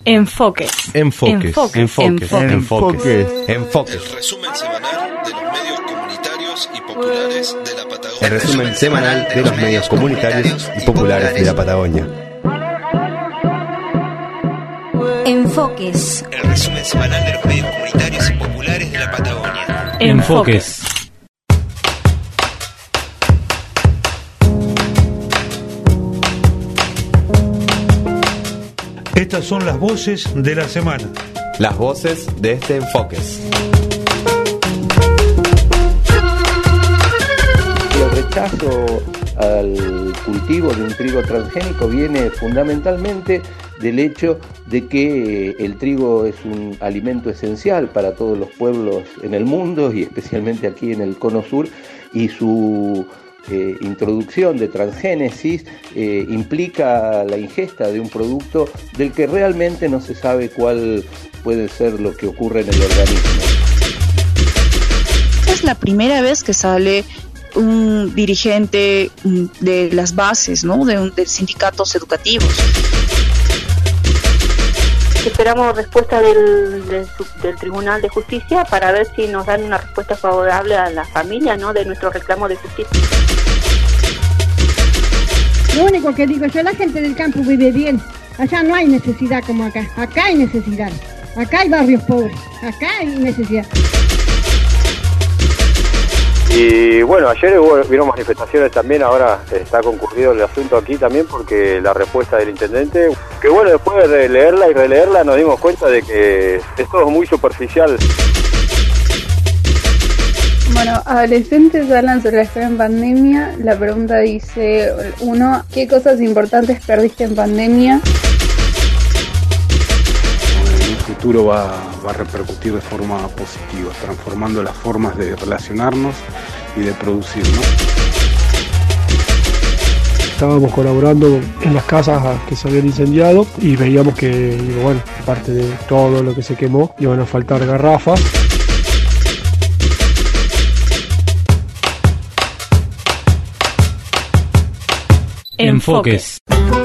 Enfoques. Enfoques. Enfoques. Enfoques. Enfoques. El resumen semanal de los medios comunitarios y populares de la Patagonia. El resumen semanal de los medios comunitarios y populares de la Patagonia. Enfoques. El resumen semanal de los medios comunitarios y populares de la Patagonia. Enfoques. Estas son las voces de la semana. Las voces de este Enfoques. El rechazo al cultivo de un trigo transgénico viene fundamentalmente del hecho de que el trigo es un alimento esencial para todos los pueblos en el mundo y especialmente aquí en el Cono Sur, y su introducción de transgénesis implica la ingesta de un producto del que realmente no se sabe cuál puede ser lo que ocurre en el organismo. Es la primera vez que sale un dirigente de las bases, ¿no? de sindicatos educativos. Esperamos respuesta del Tribunal de Justicia para ver si nos dan una respuesta favorable a la familia, ¿no?, de nuestro reclamo de justicia. Lo único que digo yo, la gente del campo vive bien. Allá no hay necesidad como acá. Acá hay necesidad. Acá hay barrios pobres. Acá hay necesidad. Y bueno, ayer hubieron manifestaciones también, ahora está concurrido el asunto aquí también porque la respuesta del intendente, que bueno, después de leerla y releerla nos dimos cuenta de que es todo muy superficial. Bueno, adolescentes hablan sobre la escuela en pandemia. La pregunta dice, 1, ¿qué cosas importantes perdiste en pandemia? En un futuro va a repercutir de forma positiva, transformando las formas de relacionarnos y de producir, ¿no? Estábamos colaborando en las casas que se habían incendiado y veíamos que, bueno, aparte de todo lo que se quemó, iban a faltar garrafas. Enfoques.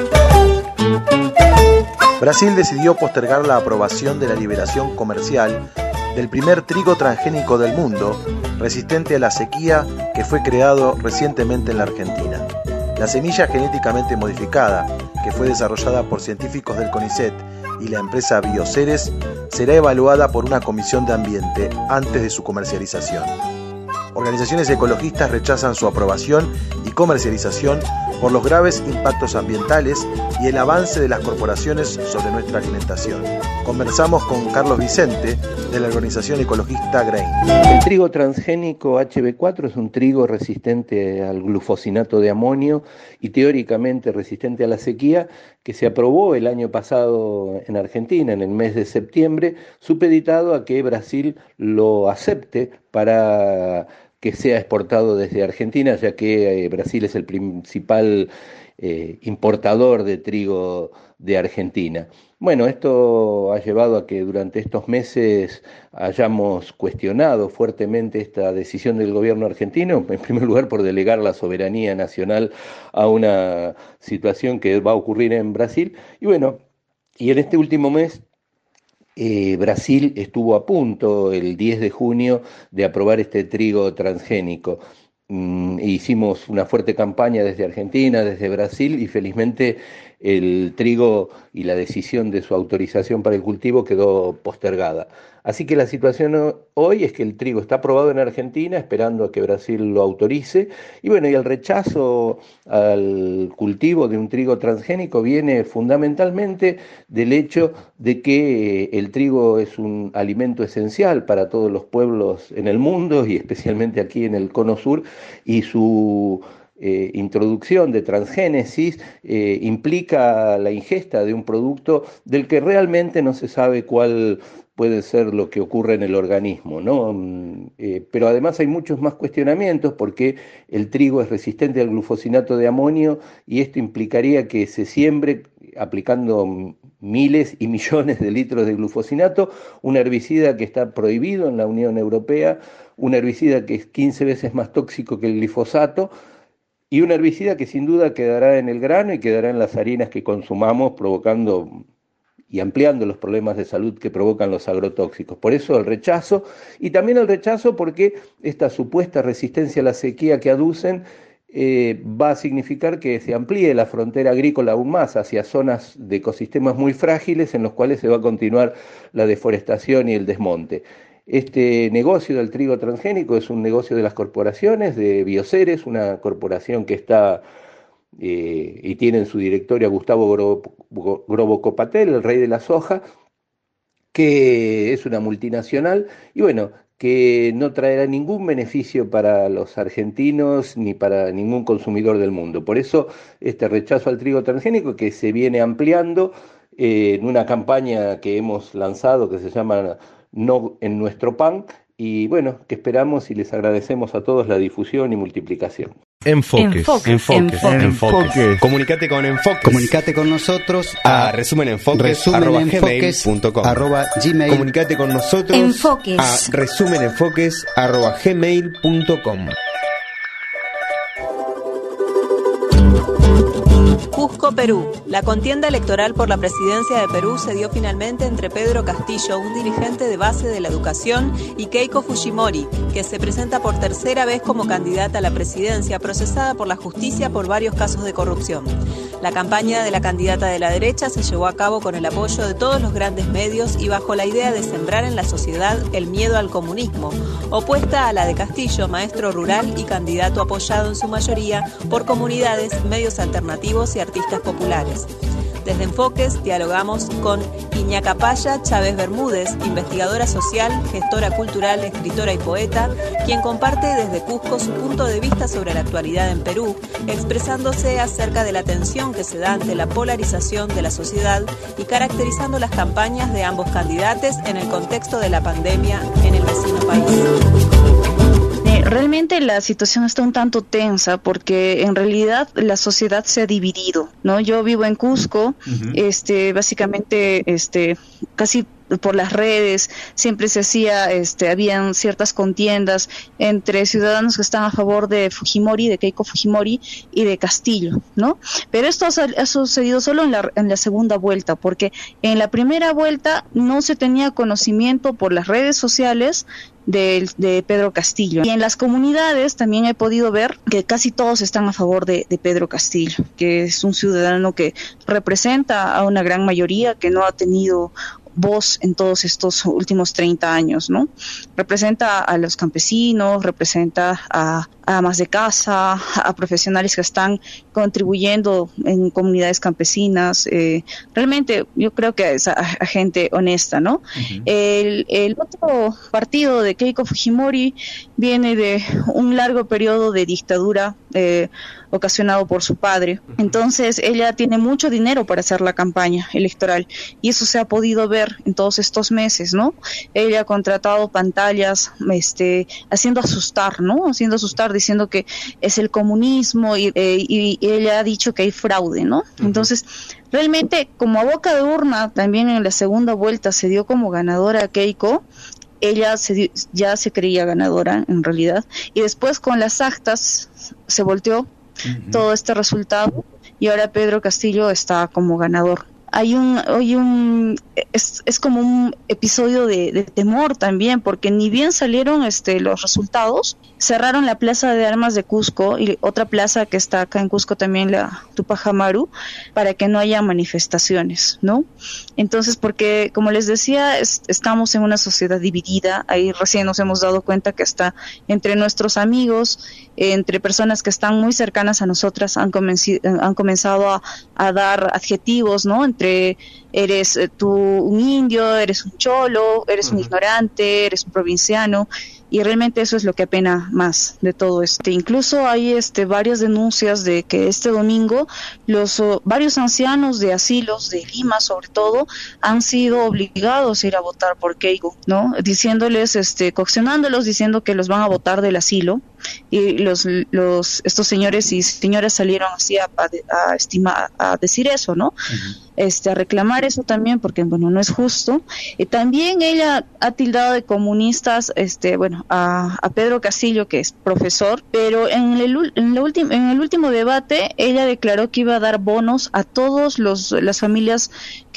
Brasil decidió postergar la aprobación de la liberación comercial del primer trigo transgénico del mundo, resistente a la sequía, que fue creado recientemente en la Argentina. La semilla genéticamente modificada, que fue desarrollada por científicos del CONICET y la empresa Bioceres, será evaluada por una comisión de ambiente antes de su comercialización. Organizaciones ecologistas rechazan su aprobación y comercialización por los graves impactos ambientales y el avance de las corporaciones sobre nuestra alimentación. Conversamos con Carlos Vicente, de la organización ecologista Grain. El trigo transgénico HB4 es un trigo resistente al glufosinato de amonio y teóricamente resistente a la sequía, que se aprobó el año pasado en Argentina, en el mes de septiembre, supeditado a que Brasil lo acepte para que sea exportado desde Argentina, ya que Brasil es el principal importador de trigo de Argentina. Bueno, esto ha llevado a que durante estos meses hayamos cuestionado fuertemente esta decisión del gobierno argentino, en primer lugar por delegar la soberanía nacional a una situación que va a ocurrir en Brasil, y bueno, y en este último mes Brasil estuvo a punto, el 10 de junio, de aprobar este trigo transgénico. Hicimos una fuerte campaña desde Argentina, desde Brasil, y felizmente el trigo y la decisión de su autorización para el cultivo quedó postergada. Así que la situación hoy es que el trigo está aprobado en Argentina, esperando a que Brasil lo autorice, y bueno, y el rechazo al cultivo de un trigo transgénico viene fundamentalmente del hecho de que el trigo es un alimento esencial para todos los pueblos en el mundo y especialmente aquí en el Cono Sur, y su introducción de transgénesis implica la ingesta de un producto del que realmente no se sabe cuál puede ser lo que ocurre en el organismo, ¿no? Pero además hay muchos más cuestionamientos, porque el trigo es resistente al glufosinato de amonio y esto implicaría que se siembre, aplicando miles y millones de litros de glufosinato, un herbicida que está prohibido en la Unión Europea, un herbicida que es 15 veces más tóxico que el glifosato, y un herbicida que sin duda quedará en el grano y quedará en las harinas que consumamos, provocando y ampliando los problemas de salud que provocan los agrotóxicos. Por eso el rechazo, y también el rechazo porque esta supuesta resistencia a la sequía que aducen va a significar que se amplíe la frontera agrícola aún más hacia zonas de ecosistemas muy frágiles en los cuales se va a continuar la deforestación y el desmonte. Este negocio del trigo transgénico es un negocio de las corporaciones, de Bioceres, una corporación que está y tiene en su directorio a Gustavo Grobo Copatel, el rey de la soja, que es una multinacional y bueno, que no traerá ningún beneficio para los argentinos ni para ningún consumidor del mundo. Por eso este rechazo al trigo transgénico que se viene ampliando en una campaña que hemos lanzado que se llama No en nuestro pan, y bueno, que esperamos y les agradecemos a todos la difusión y multiplicación. Enfoques. Comunicate con Enfoques. Comunicate con nosotros a resumenenfoques@gmail.com. Comunicate con nosotros Enfoques. a resumenenfoques@gmail.com. Cusco, Perú. La contienda electoral por la presidencia de Perú se dio finalmente entre Pedro Castillo, un dirigente de base de la educación, y Keiko Fujimori, que se presenta por tercera vez como candidata a la presidencia, procesada por la justicia por varios casos de corrupción. La campaña de la candidata de la derecha se llevó a cabo con el apoyo de todos los grandes medios y bajo la idea de sembrar en la sociedad el miedo al comunismo, opuesta a la de Castillo, maestro rural y candidato apoyado en su mayoría por comunidades, medios alternativos y artistas populares. Desde Enfoques dialogamos con Iñacapaya Chávez Bermúdez, investigadora social, gestora cultural, escritora y poeta, quien comparte desde Cusco su punto de vista sobre la actualidad en Perú, expresándose acerca de la tensión que se da ante la polarización de la sociedad y caracterizando las campañas de ambos candidatos en el contexto de la pandemia en el vecino país. Realmente la situación está un tanto tensa porque en realidad la sociedad se ha dividido, ¿no? Yo vivo en Cusco, básicamente, casi por las redes siempre se hacía, habían ciertas contiendas entre ciudadanos que están a favor de Fujimori, de Keiko Fujimori y de Castillo, ¿no? Pero esto ha sucedido solo en la segunda vuelta, porque en la primera vuelta no se tenía conocimiento por las redes sociales de Pedro Castillo. Y en las comunidades también he podido ver que casi todos están a favor de Pedro Castillo, que es un ciudadano que representa a una gran mayoría que no ha tenido voz en todos estos últimos 30 años, ¿no? Representa a los campesinos, representa a amas de casa, a profesionales que están contribuyendo en comunidades campesinas. Realmente yo creo que es a gente honesta, ¿no? Uh-huh. El otro partido de Keiko Fujimori viene de un largo periodo de dictadura ocasionado por su padre. Entonces ella tiene mucho dinero para hacer la campaña electoral y eso se ha podido ver en todos estos meses, ¿no? Ella ha contratado pantallas haciendo asustar, ¿no? Haciendo asustar, diciendo que es el comunismo y ella ha dicho que hay fraude, ¿no? Uh-huh. Entonces realmente como a boca de urna también en la segunda vuelta se dio como ganadora Keiko. Ella ya se creía ganadora en realidad y después con las actas se volteó todo este resultado y ahora Pedro Castillo está como ganador. Es como un episodio de temor también, porque ni bien salieron los resultados, cerraron la plaza de armas de Cusco y otra plaza que está acá en Cusco también, la Tupac Amaru, para que no haya manifestaciones, ¿no? Entonces, porque como les decía, estamos en una sociedad dividida. Ahí recién nos hemos dado cuenta que hasta entre nuestros amigos, entre personas que están muy cercanas a nosotras, han comenzado a dar adjetivos, ¿no? Entre eres tú un indio, eres un cholo, eres un ignorante, eres un provinciano, y realmente eso es lo que apena más de todo esto. Incluso hay varias denuncias de que este domingo varios ancianos de asilos de Lima, sobre todo, han sido obligados a ir a votar por Keiko, ¿no? Diciéndoles, coaccionándolos, diciendo que los van a votar del asilo, y estos señores y señoras salieron así a decir eso, ¿no? Uh-huh. A reclamar eso también, porque bueno, no es justo. También ella ha tildado de comunistas, a Pedro Castillo, que es profesor, pero en el último debate ella declaró que iba a dar bonos a todos las familias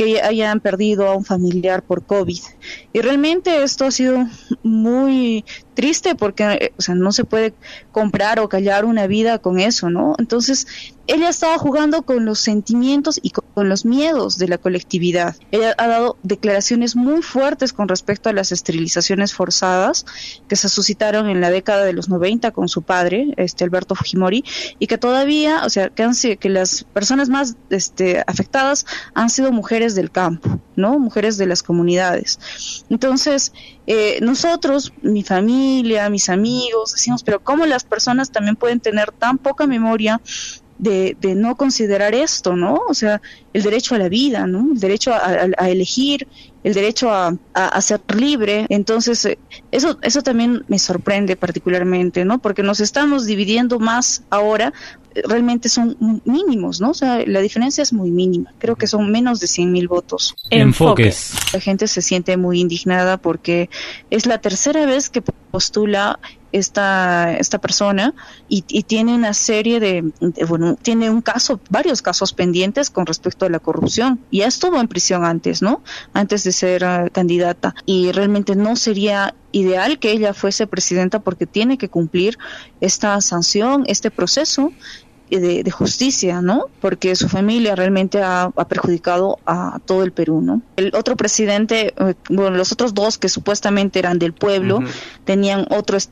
que hayan perdido a un familiar por COVID. Y realmente esto ha sido muy triste porque, o sea, no se puede comprar o callar una vida con eso, ¿no? Entonces, ella estaba jugando con los sentimientos y con los miedos de la colectividad. Ella ha dado declaraciones muy fuertes con respecto a las esterilizaciones forzadas que se suscitaron en la década de los 90 con su padre, Alberto Fujimori, y que todavía, o sea, que las personas más afectadas han sido mujeres del campo, ¿no? Mujeres de las comunidades. Entonces, nosotros, mi familia, mis amigos, decimos, pero ¿cómo las personas también pueden tener tan poca memoria de no considerar esto, ¿no? O sea, el derecho a la vida, ¿no? El derecho a elegir, el derecho a ser libre. Entonces, eso también me sorprende particularmente, ¿no? Porque nos estamos dividiendo más ahora, realmente son mínimos, ¿no? O sea, la diferencia es muy mínima. Creo que son menos de 100,000 votos. Enfoques. La gente se siente muy indignada porque es la tercera vez que postula esta persona y tiene una serie tiene varios casos pendientes con respecto a la corrupción. Ya estuvo en prisión antes, ¿no? Antes de ser candidata. Y realmente no sería ideal que ella fuese presidenta porque tiene que cumplir esta sanción, este proceso de justicia, ¿no? Porque su familia realmente ha perjudicado a todo el Perú, ¿no? El otro presidente, los otros dos que supuestamente eran del pueblo, tenían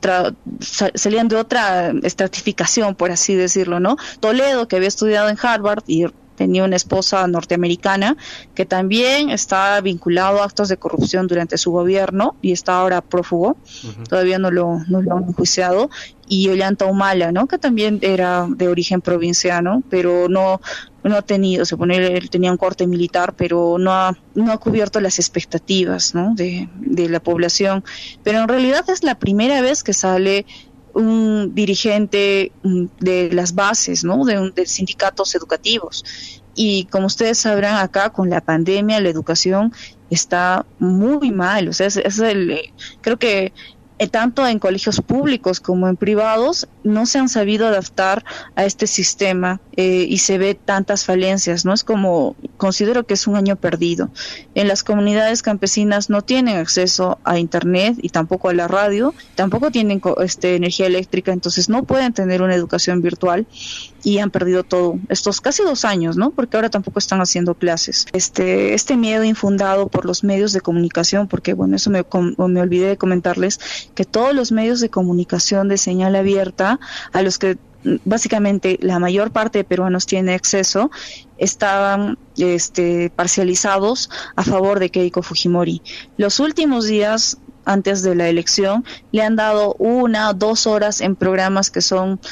salían de otra estratificación, por así decirlo, ¿no? Toledo, que había estudiado en Harvard y tenía una esposa norteamericana que también está vinculado a actos de corrupción durante su gobierno y está ahora prófugo, todavía no lo han enjuiciado, y Ollanta Humala, ¿no? Que también era de origen provinciano, pero no ha tenido, él tenía un corte militar, pero no ha cubierto las expectativas, ¿no? de la población. Pero en realidad es la primera vez que sale un dirigente de las bases, ¿no? De sindicatos educativos. Y como ustedes sabrán, acá con la pandemia la educación está muy mal. O sea, creo que tanto en colegios públicos como en privados no se han sabido adaptar a este sistema y se ve tantas falencias, ¿no? Considero que es un año perdido. En las comunidades campesinas no tienen acceso a internet y tampoco a la radio, tampoco tienen energía eléctrica, entonces no pueden tener una educación virtual y han perdido todo estos casi 2 años, ¿no? Porque ahora tampoco están haciendo clases. Este miedo infundado por los medios de comunicación, porque bueno, eso me olvidé de comentarles, que todos los medios de comunicación de señal abierta, a los que básicamente la mayor parte de peruanos tiene acceso, estaban parcializados a favor de Keiko Fujimori. Los últimos días antes de la elección le han dado 1 o 2 horas en programas que son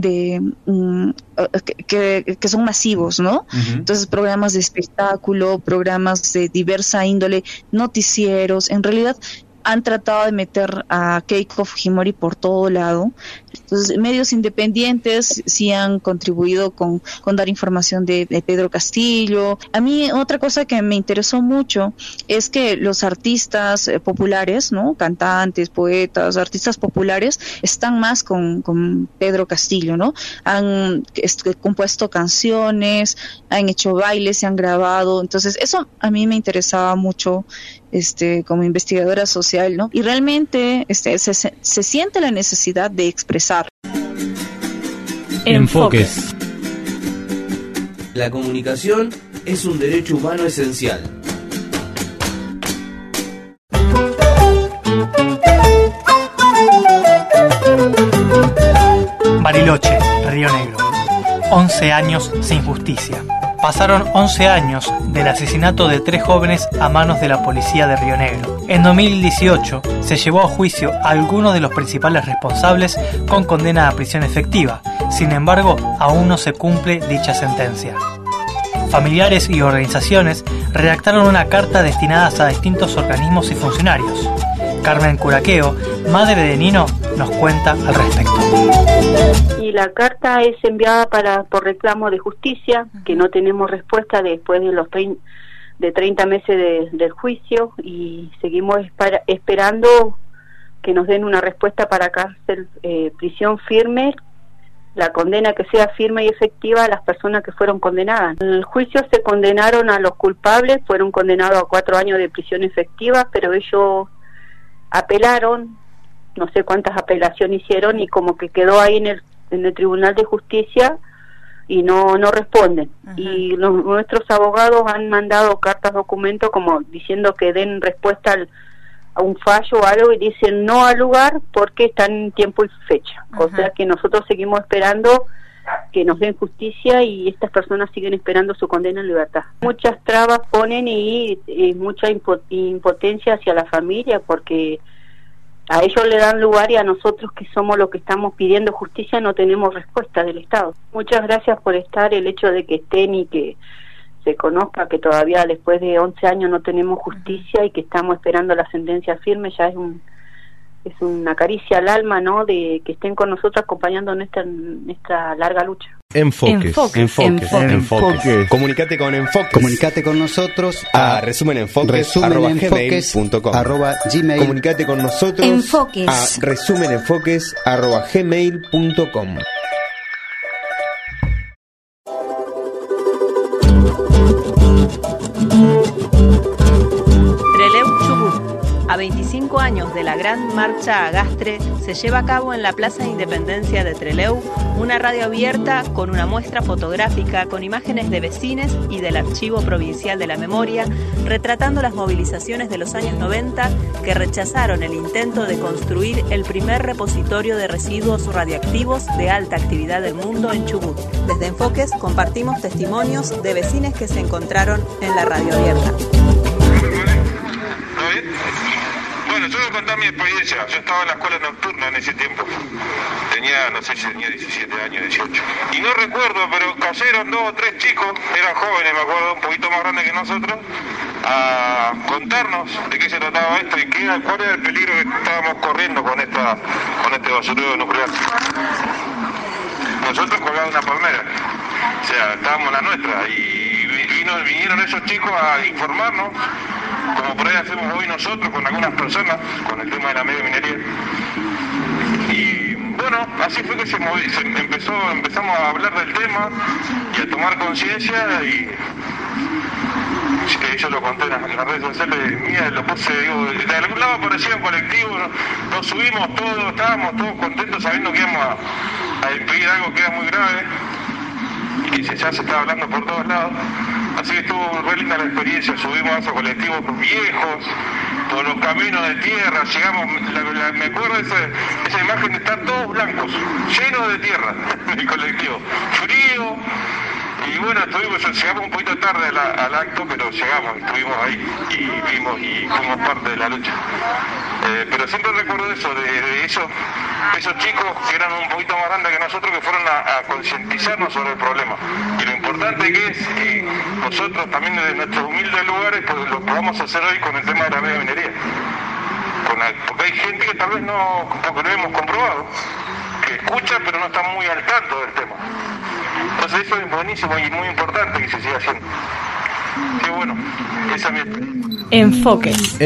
que son masivos, ¿no? Entonces, programas de espectáculo, programas de diversa índole, noticieros, en realidad han tratado de meter a Keiko Fujimori por todo lado. Entonces, medios independientes sí han contribuido con dar información de Pedro Castillo. A mí, otra cosa que me interesó mucho es que los artistas populares, ¿no? Cantantes, poetas, artistas populares, están más con Pedro Castillo, ¿no? Han compuesto canciones, han hecho bailes, se han grabado. Entonces, eso a mí me interesaba mucho como investigadora social, ¿no? Y realmente se siente la necesidad de expresar. Enfoques. La comunicación es un derecho humano esencial. Bariloche, Río Negro. 11 años sin justicia. Pasaron 11 años del asesinato de 3 jóvenes a manos de la policía de Río Negro. En 2018 se llevó a juicio a algunos de los principales responsables con condena a prisión efectiva. Sin embargo, aún no se cumple dicha sentencia. Familiares y organizaciones redactaron una carta destinada a distintos organismos y funcionarios. Carmen Curaqueo, madre de Nino, nos cuenta al respecto. Y la carta es enviada por reclamo de justicia, que no tenemos respuesta después de los 30 meses del juicio, y seguimos esperando que nos den una respuesta para cárcel, prisión firme la condena que sea firme y efectiva a las personas que fueron condenadas. En el juicio se condenaron a los culpables, fueron condenados a 4 años de prisión efectiva, pero ellos apelaron, no sé cuántas apelaciones hicieron, y como que quedó ahí en el Tribunal de Justicia y no responden. Y nuestros abogados han mandado cartas, documentos, como diciendo que den respuesta a un fallo o algo, y dicen no al lugar porque están en tiempo y fecha. O sea que nosotros seguimos esperando que nos den justicia y estas personas siguen esperando su condena en libertad. Muchas trabas ponen y mucha impotencia hacia la familia, porque a ellos le dan lugar y a nosotros, que somos los que estamos pidiendo justicia, no tenemos respuesta del Estado. Muchas gracias por estar, el hecho de que estén y que se conozca que todavía después de 11 años no tenemos justicia y que estamos esperando la sentencia firme, ya es una caricia al alma, ¿no?, de que estén con nosotros acompañando en esta larga lucha. Enfoques. Comunicate con Enfoques. Comunicate con nosotros a resumenenfoques@gmail.com. Comunicate con nosotros Enfoques. a resumenenfoques@gmail.com. Trelew, Chubut. A 25 años de la Gran Marcha Agastre, se lleva a cabo en la Plaza de Independencia de Trelew una radio abierta con una muestra fotográfica con imágenes de vecines y del Archivo Provincial de la Memoria, retratando las movilizaciones de los años 90 que rechazaron el intento de construir el primer repositorio de residuos radioactivos de alta actividad del mundo en Chubut. Desde Enfoques compartimos testimonios de vecinos que se encontraron en la radio abierta. Bueno, yo voy a contar mi experiencia. Yo estaba en la escuela nocturna en ese tiempo. No sé si tenía 17 años, 18. Y no recuerdo, pero cayeron 2 o 3 chicos, eran jóvenes, me acuerdo, un poquito más grandes que nosotros, a contarnos de qué se trataba esto y cuál era el peligro que estábamos corriendo con este basurero nuclear. Nosotros colgados una palmera, o sea, estábamos en la nuestra, y vinieron esos chicos a informarnos, como por ahí hacemos hoy nosotros con algunas personas, con el tema de la media minería. Y bueno, así fue que empezamos a hablar del tema y a tomar conciencia, y yo lo conté en las redes sociales mías, lo puse, digo, de algún lado aparecía un colectivo, nos subimos todos, estábamos todos contentos sabiendo que íbamos a impedir algo que era muy grave y que ya se estaba hablando por todos lados. Así que estuvo re linda la experiencia, subimos a esos colectivos viejos, por los caminos de tierra, llegamos, me acuerdo de esa imagen de estar todos blancos, llenos de tierra, el colectivo, frío, y bueno, llegamos un poquito tarde al acto, pero llegamos, estuvimos ahí, y vimos y fuimos parte de la lucha. Pero siempre recuerdo eso, de esos chicos que eran un poquito más grandes que nosotros, que fueron a concientizarnos sobre el problema. Y lo importante que es que nosotros también desde nuestros humildes lugares pues lo podamos hacer hoy con el tema de la media minería. Porque hay gente que tal vez no, porque lo hemos comprobado, que escucha pero no está muy al tanto del tema. Entonces eso es buenísimo y muy importante que se siga haciendo. Qué bueno, esa es mi experiencia. Enfoques.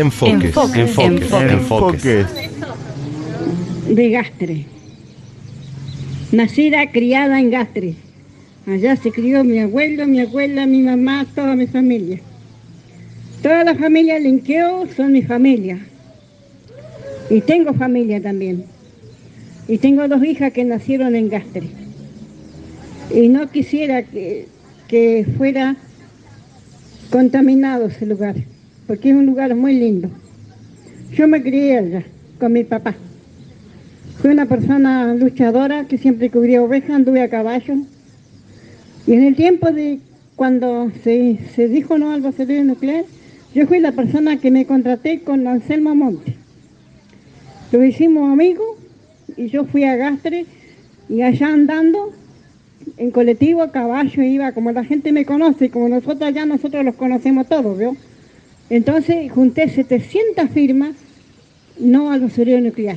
De Gastre. Nacida, criada en Gastre. Allá se crió mi abuelo, mi abuela, mi mamá, toda mi familia. Toda la familia Linqueo son mi familia. Y tengo familia también. Y tengo 2 hijas que nacieron en Gastre. Y no quisiera que fuera contaminado ese lugar, porque es un lugar muy lindo. Yo me crié allá con mi papá. Fui una persona luchadora que siempre cubría ovejas, anduve a caballo. Y en el tiempo de cuando se dijo no al basurero nuclear, yo fui la persona que me contraté con Anselmo Monte. Lo hicimos amigos y yo fui a Gastre y allá andando en colectivo, a caballo, iba como la gente me conoce, como nosotros allá, nosotros los conocemos todos, ¿vio? Entonces junté 700 firmas no al basurero nuclear.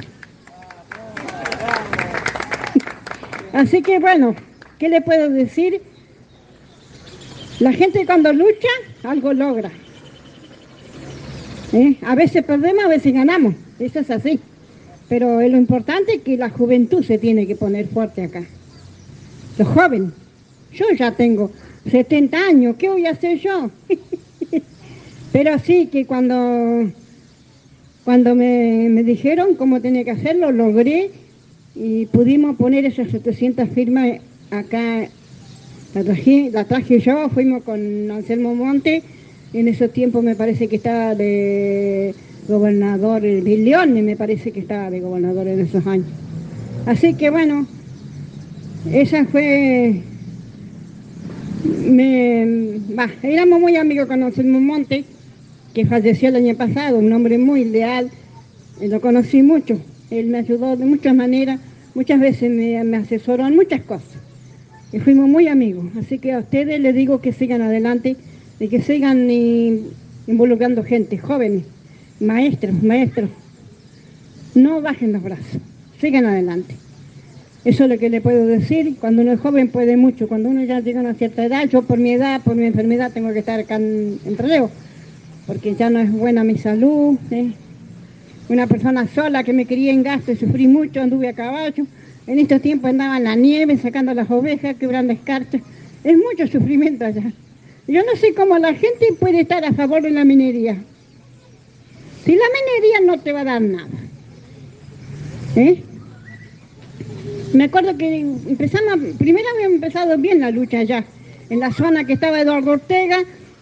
Así que bueno, ¿qué le puedo decir? La gente cuando lucha, algo logra. A veces perdemos, a veces ganamos, eso es así. Pero lo importante es que la juventud se tiene que poner fuerte acá. los jóvenes. Yo ya tengo 70 años, ¿qué voy a hacer yo? Pero sí que cuando me dijeron cómo tenía que hacerlo, logré y pudimos poner esas 700 firmas acá. La traje yo, fuimos con Anselmo Monte, en ese tiempo me parece que estaba de gobernador, Leone me parece que estaba de gobernador en esos años. Así que bueno, esa fue... éramos muy amigos con Anselmo Monte, que falleció el año pasado, un hombre muy leal, lo conocí mucho, él me ayudó de muchas maneras, muchas veces me asesoró en muchas cosas. Y fuimos muy amigos, así que a ustedes les digo que sigan adelante y que sigan involucrando gente, jóvenes, maestros, no bajen los brazos, sigan adelante. Eso es lo que le puedo decir. Cuando uno es joven puede mucho, cuando uno ya llega a una cierta edad, yo por mi edad, por mi enfermedad tengo que estar acá en relevo, porque ya no es buena mi salud, Una persona sola que me quería en gasto y sufrí mucho, anduve a caballo. En estos tiempos andaba en la nieve, sacando las ovejas, quebrando escarchas. Es mucho sufrimiento allá. Yo no sé cómo la gente puede estar a favor de la minería. Si la minería no te va a dar nada. Me acuerdo que primero habíamos empezado bien la lucha allá, en la zona que estaba Eduardo Ortega,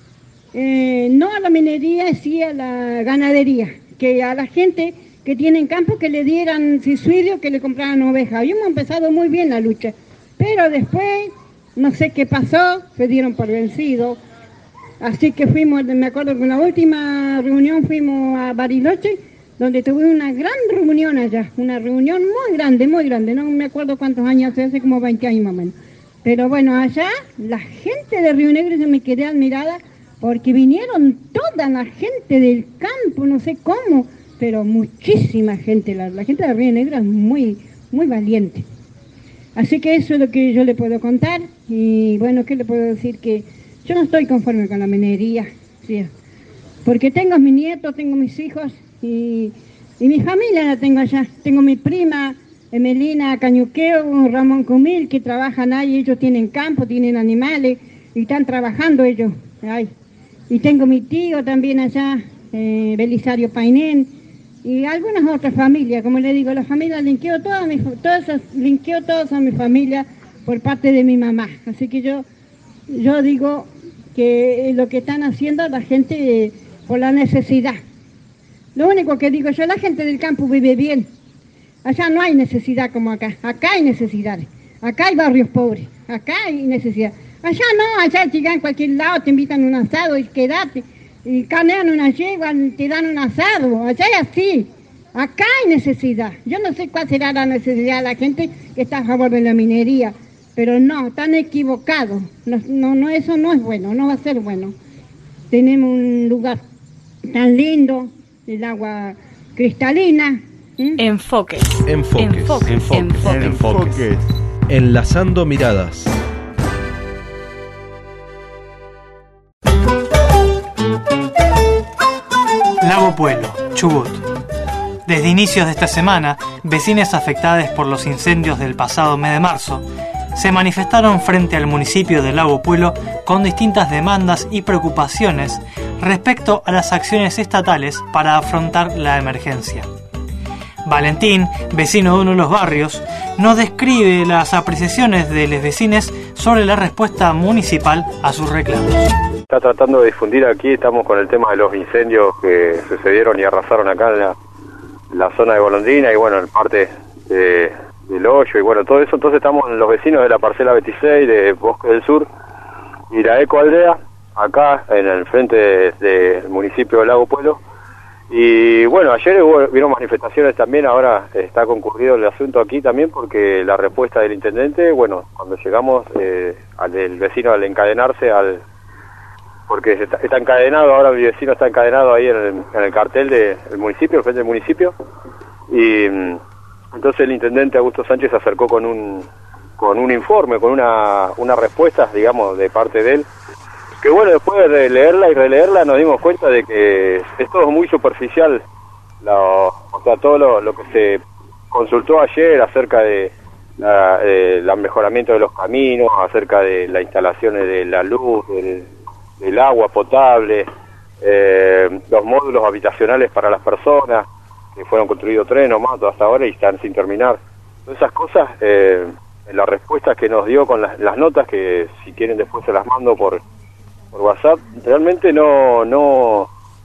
no a la minería, sí a la ganadería, que a la gente que tienen campo que le dieran subsidio, que le compraran ovejas. Habíamos empezado muy bien la lucha, pero después, no sé qué pasó, se dieron por vencido. Así que fuimos, me acuerdo que en la última reunión fuimos a Bariloche, donde tuve una gran reunión allá, una reunión muy grande, no me acuerdo cuántos años, hace como 20 años más o menos. Pero bueno, allá la gente de Río Negro se me quedé admirada, porque vinieron toda la gente del campo, no sé cómo, pero muchísima gente, la gente de Río Negro es muy, muy valiente. Así que eso es lo que yo le puedo contar, y bueno, ¿qué le puedo decir? Que yo no estoy conforme con la minería, ¿sí? Porque tengo a mis nietos, tengo mis hijos, y mi familia la tengo allá. Tengo mi prima Emelina Cañuqueo, Ramón Cumil, que trabajan ahí, ellos tienen campo, tienen animales, y están trabajando ellos. Ay. Y tengo mi tío también allá, Belisario Painén, y algunas otras familias, como le digo, la familia linkeó todas a mi familia por parte de mi mamá. Así que yo digo que lo que están haciendo la gente por la necesidad. Lo único que digo yo, la gente del campo vive bien. Allá no hay necesidad como acá. Acá hay necesidades. Acá hay barrios pobres. Acá hay necesidad. Allá no, allá llegan a cualquier lado, te invitan a un asado y quedate. Y carnean una yegua, te dan un asado. Allá es así. Acá hay necesidad. Yo no sé cuál será la necesidad de la gente que está a favor de la minería. Pero no, están equivocados. No, eso no es bueno, no va a ser bueno. Tenemos un lugar tan lindo, el agua cristalina. Enfoques. Enlazando miradas. Lago Puelo, Chubut. Desde inicios de esta semana, vecinos afectados por los incendios del pasado mes de marzo se manifestaron frente al municipio de Lago Puelo con distintas demandas y preocupaciones respecto a las acciones estatales para afrontar la emergencia. Valentín, vecino de uno de los barrios, nos describe las apreciaciones de los vecinos sobre la respuesta municipal a sus reclamos. Está tratando de difundir aquí, estamos con el tema de los incendios que sucedieron y arrasaron acá en la zona de Golondrina y bueno, en parte del Hoyo y bueno, todo eso. Entonces estamos los vecinos de la parcela 26 de Bosque del Sur y la Eco Aldea, acá en el frente del municipio de Lago Puelo. Y bueno, ayer hubieron manifestaciones también, ahora está concurrido el asunto aquí también porque la respuesta del intendente, bueno, cuando llegamos el vecino al encadenarse, porque está encadenado, ahora mi vecino está encadenado ahí en el cartel del municipio, el frente del municipio, y entonces el intendente Augusto Sánchez se acercó con un informe, con una respuesta, digamos, de parte de él, que bueno, después de leerla y releerla nos dimos cuenta de que es todo muy superficial, o sea, todo lo que se consultó ayer acerca de el mejoramiento de los caminos, acerca de las instalaciones de la luz, del agua potable, los módulos habitacionales para las personas, que fueron construidos 3 nomás hasta ahora y están sin terminar. Todas esas cosas, las respuestas que nos dio con las notas, que si quieren después se las mando por WhatsApp, realmente no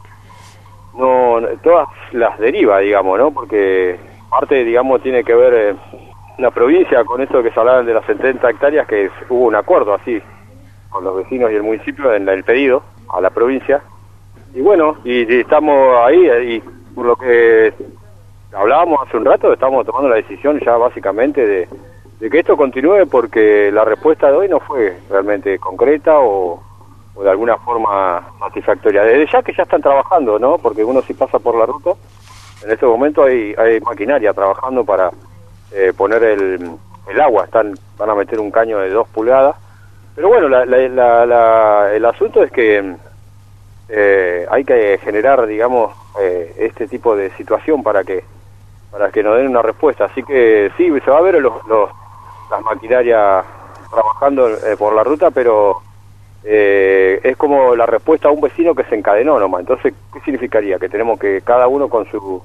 todas las deriva, digamos, ¿no? Porque parte, digamos, tiene que ver la provincia con eso que se hablaban de las 70 hectáreas, que hubo un acuerdo así con los vecinos y el municipio en el pedido a la provincia. Y bueno, y estamos ahí, y por lo que hablábamos hace un rato, estamos tomando la decisión ya básicamente de que esto continúe, porque la respuesta de hoy no fue realmente concreta o de alguna forma satisfactoria. Desde ya que ya están trabajando, ¿no? Porque uno si pasa por la ruta, en este momento hay maquinaria trabajando para poner el agua. Van a meter un caño de 2 pulgadas. Pero bueno, el asunto es que hay que generar, digamos, este tipo de situación para que nos den una respuesta. Así que sí, se va a ver las maquinarias trabajando por la ruta, pero es como la respuesta a un vecino que se encadenó nomás. Entonces, ¿qué significaría? Que tenemos que cada uno con su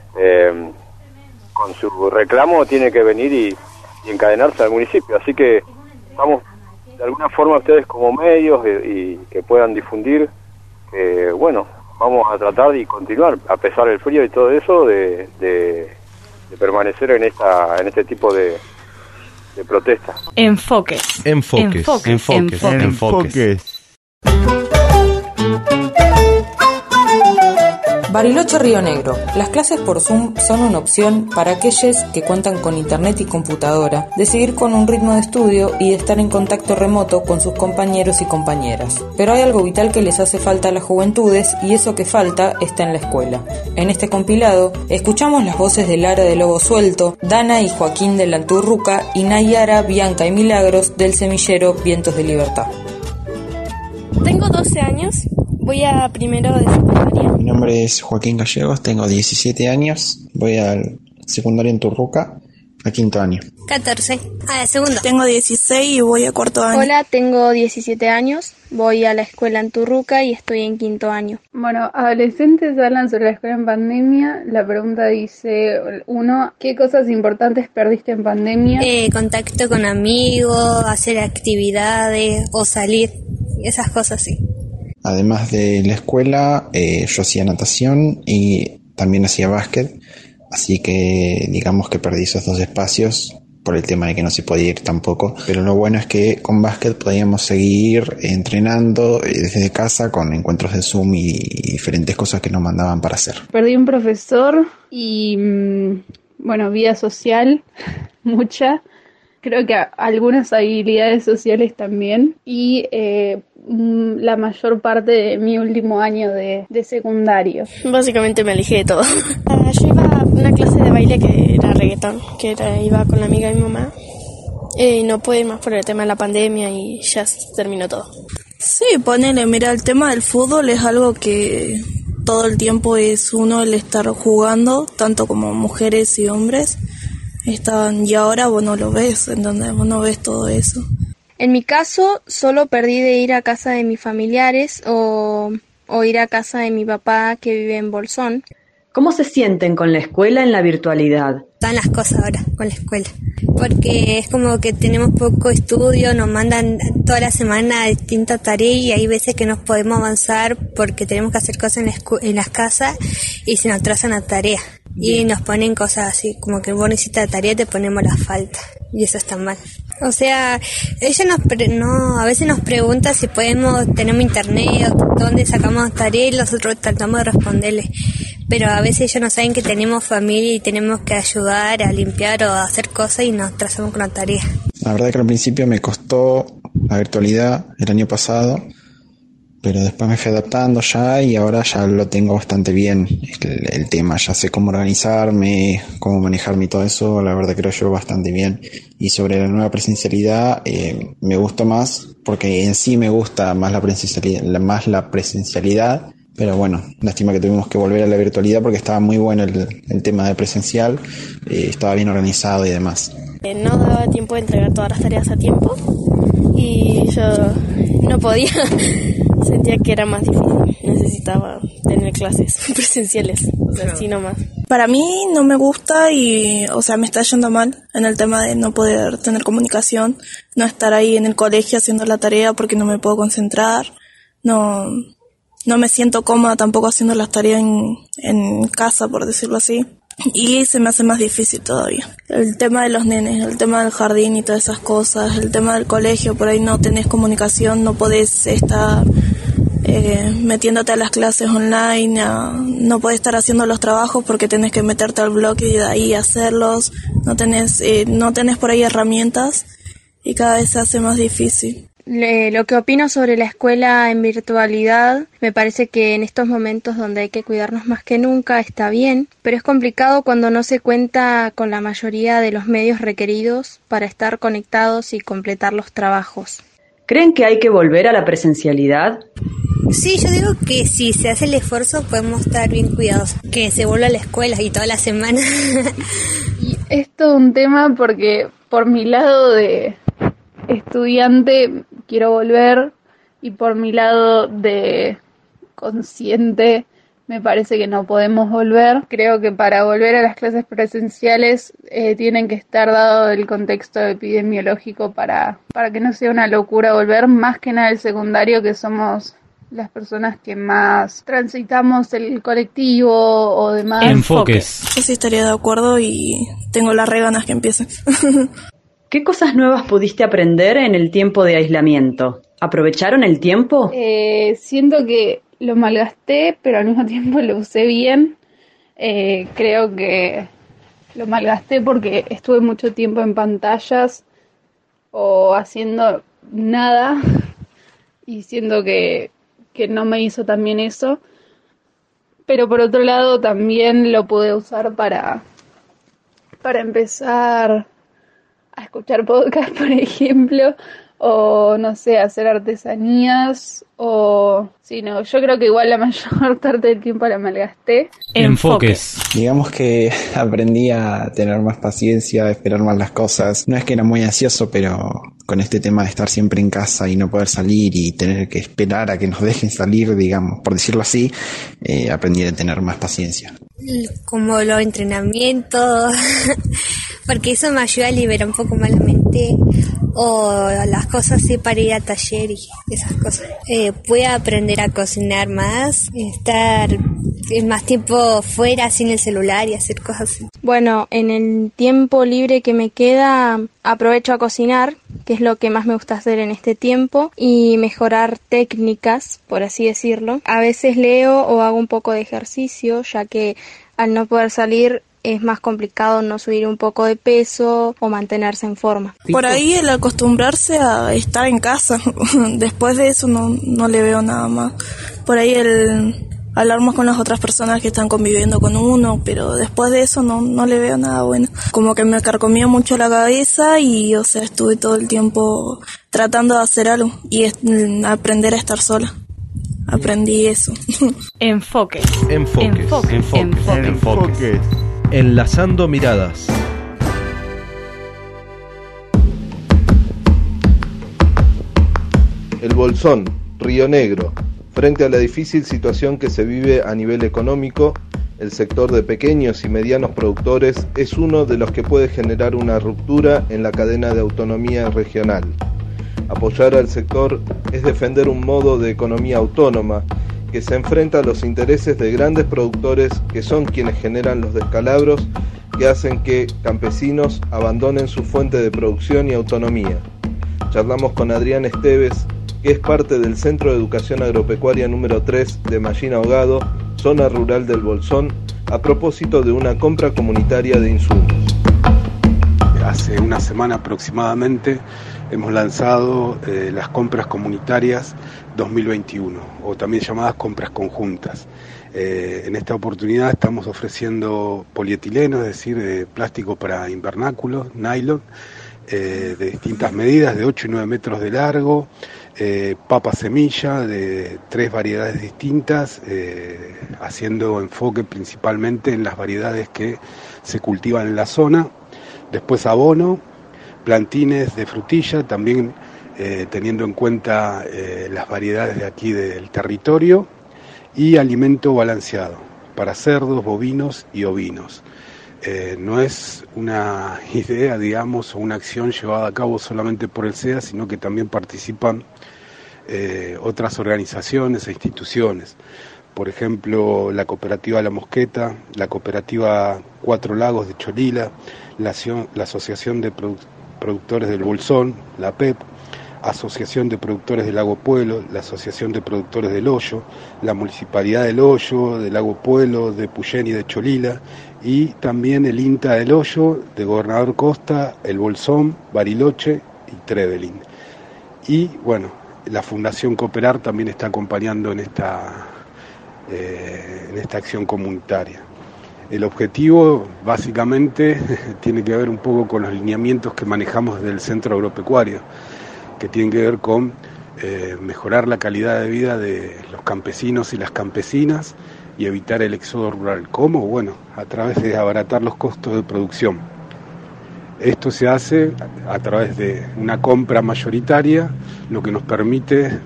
reclamo tiene que venir y encadenarse al municipio. Así que estamos de alguna forma ustedes como medios y que puedan difundir, bueno, vamos a tratar de continuar a pesar del frío y todo eso, de permanecer en este tipo de protesta. Enfoques. Bariloche Río Negro. Las clases por Zoom son una opción para aquellos que cuentan con internet y computadora, de seguir con un ritmo de estudio y de estar en contacto remoto con sus compañeros y compañeras. Pero hay algo vital que les hace falta a las juventudes, y eso que falta está en la escuela. En este compilado, escuchamos las voces de Lara de Lobo Suelto, Dana y Joaquín de la Anturruca, y Nayara, Bianca y Milagros del semillero Vientos de Libertad. Tengo 12 años. Voy a primero de secundaria. Mi nombre es Joaquín Gallegos, tengo 17 años, voy al secundario en Turruca, a 5º año. 14, a segundo. Tengo 16 y voy a 4º año. Hola, tengo 17 años, voy a la escuela en Turruca y estoy en 5º año. Bueno, adolescentes hablan sobre la escuela en pandemia. La pregunta dice, 1, ¿qué cosas importantes perdiste en pandemia? Contacto con amigos, hacer actividades o salir, esas cosas sí. Además de la escuela, yo hacía natación y también hacía básquet, así que digamos que perdí esos 2 espacios por el tema de que no se podía ir tampoco. Pero lo bueno es que con básquet podíamos seguir entrenando desde casa con encuentros de Zoom y diferentes cosas que nos mandaban para hacer. Perdí un profesor y, bueno, vida social, mucha. Creo que algunas habilidades sociales también, y la mayor parte de mi último año de secundario. Básicamente me alejé de todo. Yo iba a una clase de baile que era reggaetón, iba con la amiga de mi mamá, y no pude ir más por el tema de la pandemia y ya terminó todo. Sí, ponele, mira, el tema del fútbol es algo que todo el tiempo es uno el estar jugando, tanto como mujeres y hombres. Y ahora vos no lo ves, en donde vos no ves todo eso. En mi caso, solo perdí de ir a casa de mis familiares o ir a casa de mi papá que vive en Bolsón. ¿Cómo se sienten con la escuela en la virtualidad? Están las cosas ahora con la escuela, porque es como que tenemos poco estudio, nos mandan toda la semana distintas tareas y hay veces que no podemos avanzar porque tenemos que hacer cosas en las casas y se nos trazan las tareas. Y nos ponen cosas así, como que vos no hiciste la tarea, te ponemos la falta. Y eso está mal. O sea, ella a veces nos pregunta si tenemos internet o dónde sacamos tareas y nosotros tratamos de responderle. Pero a veces ellos no saben que tenemos familia y tenemos que ayudar a limpiar o a hacer cosas y nos trazamos con la tarea. La verdad que al principio me costó la virtualidad el año pasado, pero después me fui adaptando ya y ahora ya lo tengo bastante bien el tema, ya sé cómo organizarme, cómo manejarme y todo eso, la verdad que lo llevo bastante bien. Y sobre la nueva presencialidad, me gustó más, porque en sí me gusta más la presencialidad, pero bueno, lástima que tuvimos que volver a la virtualidad porque estaba muy bueno el tema de presencial, estaba bien organizado y demás. No daba tiempo de entregar todas las tareas a tiempo y yo no podía, sentía que era más difícil, necesitaba tener clases presenciales, o sea, así nomás. Para mí no me gusta y, o sea, me está yendo mal en el tema de no poder tener comunicación, no estar ahí en el colegio haciendo la tarea porque no me puedo concentrar, no me siento cómoda tampoco haciendo las tareas en casa, por decirlo así. Y se me hace más difícil todavía. El tema de los nenes, el tema del jardín y todas esas cosas, el tema del colegio, por ahí no tenés comunicación, no podés estar metiéndote a las clases online, no podés estar haciendo los trabajos porque tenés que meterte al bloque y de ahí hacerlos, no tenés por ahí herramientas y cada vez se hace más difícil. Lo que opino sobre la escuela en virtualidad, me parece que en estos momentos donde hay que cuidarnos más que nunca está bien, pero es complicado cuando no se cuenta con la mayoría de los medios requeridos para estar conectados y completar los trabajos. ¿Creen que hay que volver a la presencialidad? Sí, yo digo que si se hace el esfuerzo podemos estar bien cuidados, que se vuelva a la escuela y toda la semana. Y es todo un tema porque por mi lado de estudiante quiero volver y por mi lado de consciente me parece que no podemos volver. Creo que para volver a las clases presenciales tienen que estar dado el contexto epidemiológico para que no sea una locura volver, más que nada el secundario, que somos las personas que más transitamos el colectivo o demás. Enfoques. Yo sí estaría de acuerdo y tengo las re ganas que empiecen. ¿Qué cosas nuevas pudiste aprender en el tiempo de aislamiento? ¿Aprovecharon el tiempo? Siento que lo malgasté, pero al mismo tiempo lo usé bien. Creo que lo malgasté porque estuve mucho tiempo en pantallas o haciendo nada y siento que no me hizo tan bien eso. Pero por otro lado también lo pude usar para empezar a escuchar podcast, por ejemplo, o no sé, hacer artesanías, o sí, no, yo creo que igual la mayor parte del tiempo la malgasté. Enfoques. Digamos que aprendí a tener más paciencia, a esperar más las cosas. No es que era muy ansioso, pero con este tema de estar siempre en casa y no poder salir y tener que esperar a que nos dejen salir, digamos, por decirlo así, aprendí a tener más paciencia. Como los entrenamientos, porque eso me ayuda a liberar un poco más la mente, o las cosas así para ir a taller y esas cosas. Pude aprender a cocinar más, estar más tiempo fuera sin el celular y hacer cosas así. Bueno, en el tiempo libre que me queda aprovecho a cocinar, que es lo que más me gusta hacer en este tiempo, y mejorar técnicas, por así decirlo. A veces leo o hago un poco de ejercicio, ya que al no poder salir es más complicado no subir un poco de peso o mantenerse en forma. Por ahí el acostumbrarse a estar en casa, después de eso no le veo nada más. Por ahí el hablar más con las otras personas que están conviviendo con uno, pero después de eso no le veo nada bueno. Como que me carcomía mucho la cabeza y, o sea, estuve todo el tiempo tratando de hacer algo y aprender a estar sola. Aprendí eso. Enfoques. Enlazando miradas. El Bolsón, Río Negro. Frente a la difícil situación que se vive a nivel económico, el sector de pequeños y medianos productores es uno de los que puede generar una ruptura en la cadena de autonomía regional. Apoyar al sector es defender un modo de economía autónoma que se enfrenta a los intereses de grandes productores que son quienes generan los descalabros que hacen que campesinos abandonen su fuente de producción y autonomía. Charlamos con Adrián Esteves, que es parte del Centro de Educación Agropecuaria número 3 de Mallín Ahogado, zona rural del Bolsón, a propósito de una compra comunitaria de insumos. Hace una semana aproximadamente hemos lanzado las compras comunitarias 2021, o también llamadas compras conjuntas. En esta oportunidad estamos ofreciendo polietileno, es decir, plástico para invernáculos, nylon, de distintas medidas, de 8 y 9 metros de largo, papa semilla de 3 variedades distintas, haciendo enfoque principalmente en las variedades que se cultivan en la zona. Después abono, plantines de frutilla, también teniendo en cuenta las variedades de aquí del territorio, y alimento balanceado para cerdos, bovinos y ovinos. No es una idea, digamos, o una acción llevada a cabo solamente por el SEA, sino que también participan otras organizaciones e instituciones. Por ejemplo, la cooperativa La Mosqueta, la cooperativa Cuatro Lagos de Cholila, la Asociación de Productores del Bolsón, la PEP, Asociación de Productores del Lago Puelo, la Asociación de Productores del Hoyo, la Municipalidad del Hoyo, del Lago Puelo, de Puyén y de Cholila, y también el INTA del Hoyo, de Gobernador Costa, el Bolsón, Bariloche y Trevelin. Y bueno, la Fundación Cooperar también está acompañando en esta acción comunitaria. El objetivo básicamente tiene que ver un poco con los lineamientos que manejamos desde el Centro Agropecuario, que tienen que ver con mejorar la calidad de vida de los campesinos y las campesinas y evitar el éxodo rural. ¿Cómo? Bueno, a través de abaratar los costos de producción. Esto se hace a través de una compra mayoritaria, lo que nos permite,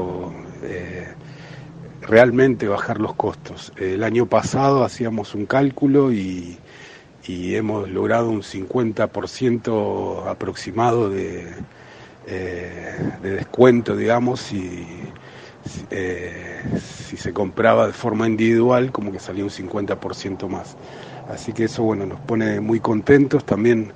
realmente bajar los costos. El año pasado hacíamos un cálculo y hemos logrado un 50% aproximado de descuento, digamos, si se compraba de forma individual, como que salía un 50% más. Así que eso, bueno, nos pone muy contentos. También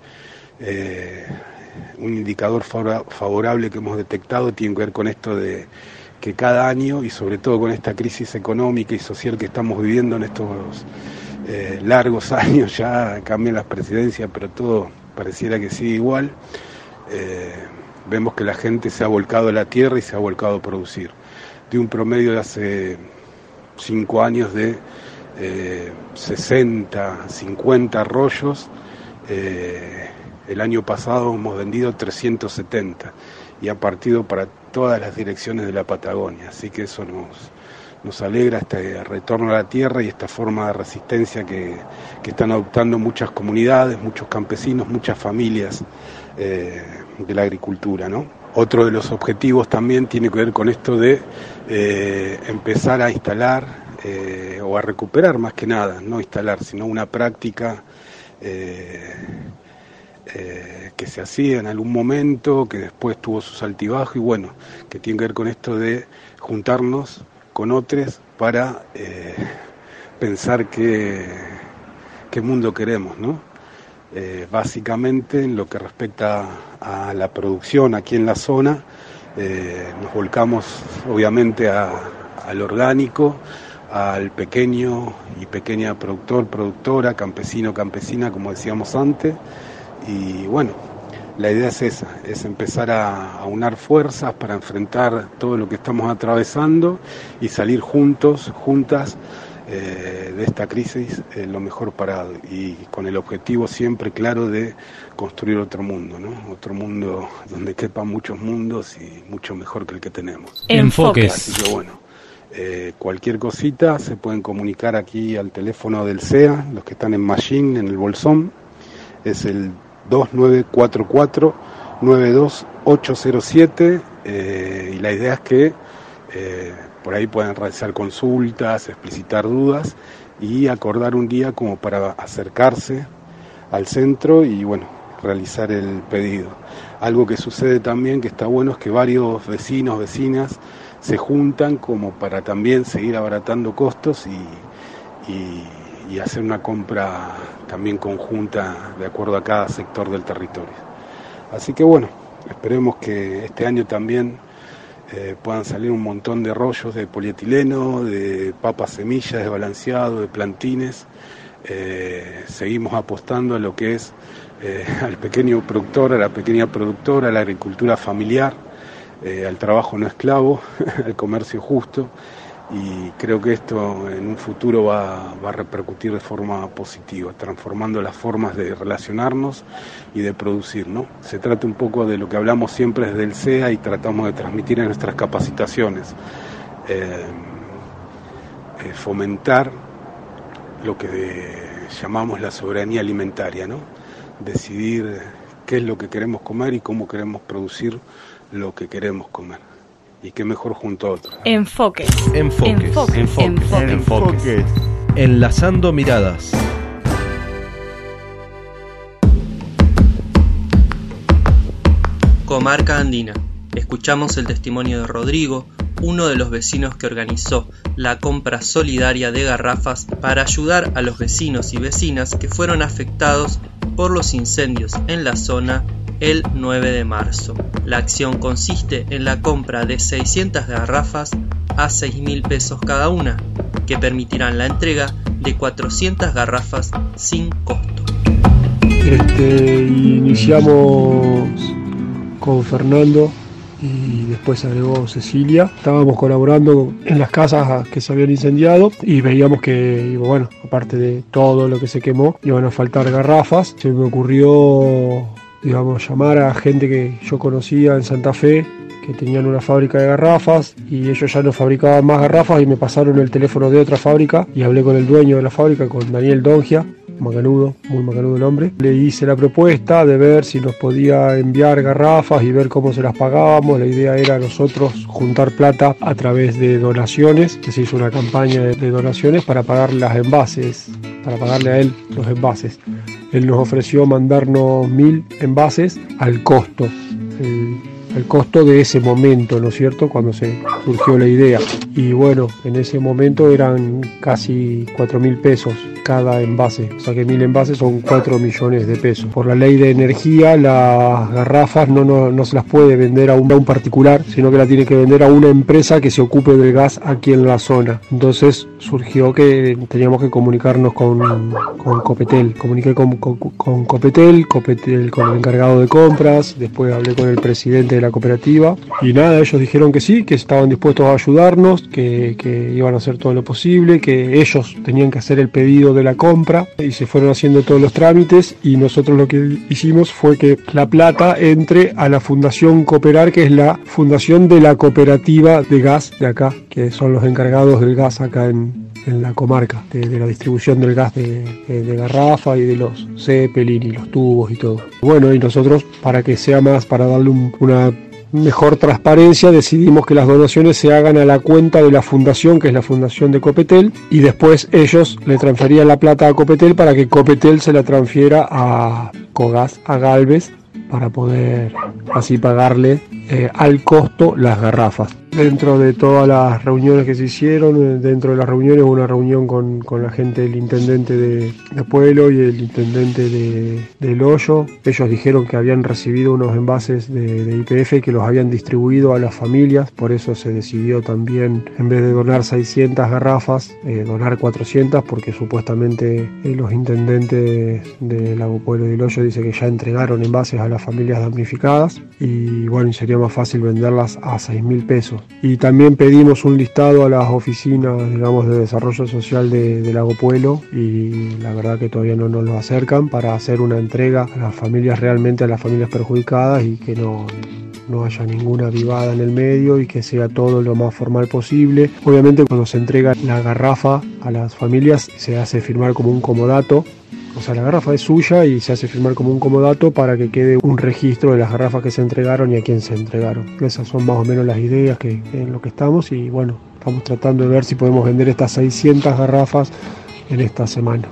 un indicador favorable que hemos detectado tiene que ver con esto de que cada año, y sobre todo con esta crisis económica y social que estamos viviendo en estos largos años, ya cambian las presidencias, pero todo pareciera que sigue igual. Vemos que la gente se ha volcado a la tierra y se ha volcado a producir. De un promedio de hace 5 años de 60, 50 rollos, el año pasado hemos vendido 370 y ha partido para todas las direcciones de la Patagonia. Así que eso nos alegra, este retorno a la tierra y esta forma de resistencia que están adoptando muchas comunidades, muchos campesinos, muchas familias de la agricultura, ¿no? Otro de los objetivos también tiene que ver con esto de empezar a instalar o a recuperar, más que nada, no instalar, sino una práctica que se hacía en algún momento, que después tuvo sus altibajos, y bueno, que tiene que ver con esto de juntarnos con otros para pensar qué mundo queremos, ¿no? Básicamente, en lo que respecta a la producción aquí en la zona, nos volcamos obviamente al orgánico, al pequeño y pequeña productora, campesino, campesina, como decíamos antes, y bueno, la idea es esa, es empezar a unar fuerzas para enfrentar todo lo que estamos atravesando y salir juntos, juntas, de esta crisis lo mejor parado, y con el objetivo siempre claro de construir otro mundo, ¿no? Otro mundo donde quepan muchos mundos y mucho mejor que el que tenemos. Enfoques. Así que bueno, cualquier cosita se pueden comunicar aquí al teléfono del SEA, los que están en Machín, en el Bolsón, es el 2944-92807, y la idea es que por ahí pueden realizar consultas, explicitar dudas y acordar un día como para acercarse al centro y bueno, realizar el pedido. Algo que sucede también, que está bueno, es que varios vecinos, vecinas se juntan como para también seguir abaratando costos y hacer una compra también conjunta de acuerdo a cada sector del territorio. Así que bueno, esperemos que este año también puedan salir un montón de rollos de polietileno, de papas semillas, de balanceado, de plantines. Seguimos apostando a lo que es al pequeño productor, a la pequeña productora, a la agricultura familiar, al trabajo no esclavo, al comercio justo, y creo que esto en un futuro va a repercutir de forma positiva, transformando las formas de relacionarnos y de producir, ¿no? Se trata un poco de lo que hablamos siempre desde el SEA y tratamos de transmitir en nuestras capacitaciones, fomentar lo que llamamos la soberanía alimentaria, ¿no? Decidir qué es lo que queremos comer y cómo queremos producir lo que queremos comer. Y qué mejor junto a otros. Enfoques. Enfoques. Enlazando miradas. Comarca Andina. Escuchamos el testimonio de Rodrigo, uno de los vecinos que organizó la compra solidaria de garrafas para ayudar a los vecinos y vecinas que fueron afectados por los incendios en la zona el 9 de marzo. La acción consiste en la compra de 600 garrafas a 6.000 pesos cada una, que permitirán la entrega de 400 garrafas sin costo. Iniciamos con Fernando y después agregó Cecilia. Estábamos colaborando en las casas que se habían incendiado y veíamos que, bueno, aparte de todo lo que se quemó, iban a faltar garrafas. Se me ocurrió, digamos, llamar a gente que yo conocía en Santa Fe, que tenían una fábrica de garrafas y ellos ya no fabricaban más garrafas, y me pasaron el teléfono de otra fábrica y hablé con el dueño de la fábrica, con Daniel Dongia, macanudo, muy macanudo el hombre. Le hice la propuesta de ver si nos podía enviar garrafas y ver cómo se las pagábamos. La idea era nosotros juntar plata a través de donaciones, que se hizo una campaña de donaciones para pagar los envases, para pagarle a él los envases. Él nos ofreció mandarnos 1.000 envases al costo, el costo de ese momento, ¿no es cierto?, cuando se surgió la idea. Y bueno, en ese momento eran casi 4.000 pesos cada envase, o sea que 1.000 envases son 4 millones de pesos. Por la ley de energía, las garrafas no se las puede vender a un particular, sino que la tiene que vender a una empresa que se ocupe del gas aquí en la zona. Entonces surgió que teníamos que comunicarnos con Copetel. Comuniqué con Copetel con el encargado de compras, después hablé con el presidente de la cooperativa y nada, ellos dijeron que sí, que estaban dispuestos a ayudarnos, que iban a hacer todo lo posible, que ellos tenían que hacer el pedido de la compra y se fueron haciendo todos los trámites, y nosotros lo que hicimos fue que la plata entre a la Fundación Cooperar, que es la fundación de la cooperativa de gas de acá, que son los encargados del gas acá en la comarca, de la distribución del gas de garrafa y de los Zeppelin y los tubos y todo. Bueno, y nosotros, para que sea más, para darle una mejor transparencia, decidimos que las donaciones se hagan a la cuenta de la fundación, que es la fundación de Copetel, y después ellos le transferían la plata a Copetel para que Copetel se la transfiera a Cogas, a Galvez, para poder así pagarle al costo las garrafas. Dentro de todas las reuniones que se hicieron, dentro de las reuniones hubo una reunión con la gente del intendente de Pueblo y el intendente del Hoyo. Ellos dijeron que habían recibido unos envases de YPF que los habían distribuido a las familias, por eso se decidió también, en vez de donar 600 garrafas, donar 400, porque supuestamente los intendentes de Lago Pueblo y del Hoyo dicen que ya entregaron envases a las familias damnificadas y bueno, sería más fácil venderlas a 6.000 pesos. Y también pedimos un listado a las oficinas, digamos, de desarrollo social de Lago Pueblo, y la verdad que todavía no nos lo acercan, para hacer una entrega a las familias, realmente a las familias perjudicadas, y que no haya ninguna vivada en el medio y que sea todo lo más formal posible. Obviamente cuando se entrega la garrafa a las familias se hace firmar como un comodato. O sea, la garrafa es suya y se hace firmar como un comodato para que quede un registro de las garrafas que se entregaron y a quién se entregaron. Esas son más o menos las ideas en lo que estamos, y bueno, estamos tratando de ver si podemos vender estas 600 garrafas en esta semana.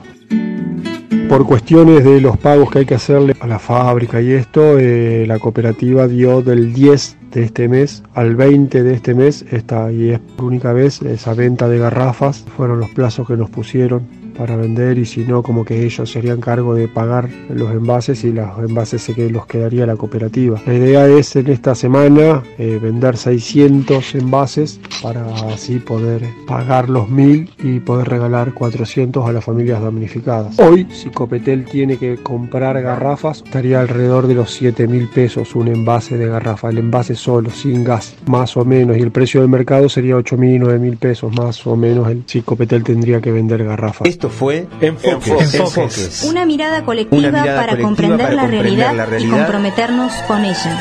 Por cuestiones de los pagos que hay que hacerle a la fábrica y esto, la cooperativa dio del 10 de este mes al 20 de este mes, y es por única vez esa venta de garrafas. Fueron los plazos que nos pusieron para vender, y si no, como que ellos se harían cargo de pagar los envases, y los envases los quedaría la cooperativa. La idea es en esta semana vender 600 envases para así poder pagar los 1.000 y poder regalar 400 a las familias damnificadas. Hoy, si Copetel tiene que comprar garrafas, estaría alrededor de los 7.000 pesos un envase de garrafa, el envase solo, sin gas, más o menos, y el precio del mercado sería 8.000, 9.000 pesos más o menos si Copetel tendría que vender garrafas. Esto fue Enfoques. Una mirada colectiva para comprender la realidad y comprometernos con ella.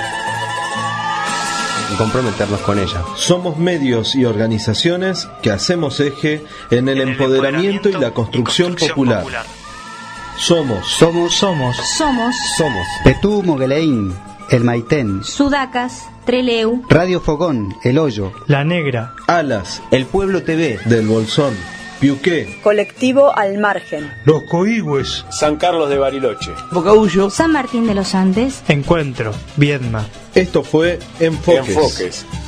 Somos medios y organizaciones que hacemos eje en el empoderamiento y la construcción popular. Somos. Petú, Mogueleín, El Maitén, Sudacas, Treleu, Radio Fogón, El Hoyo, La Negra, Alas, El Pueblo TV, Del Bolsón, Piuqué, Colectivo Al Margen, Los Coigües, San Carlos de Bariloche, Bocaullo, San Martín de los Andes, Encuentro, Viedma. Esto fue Enfoques.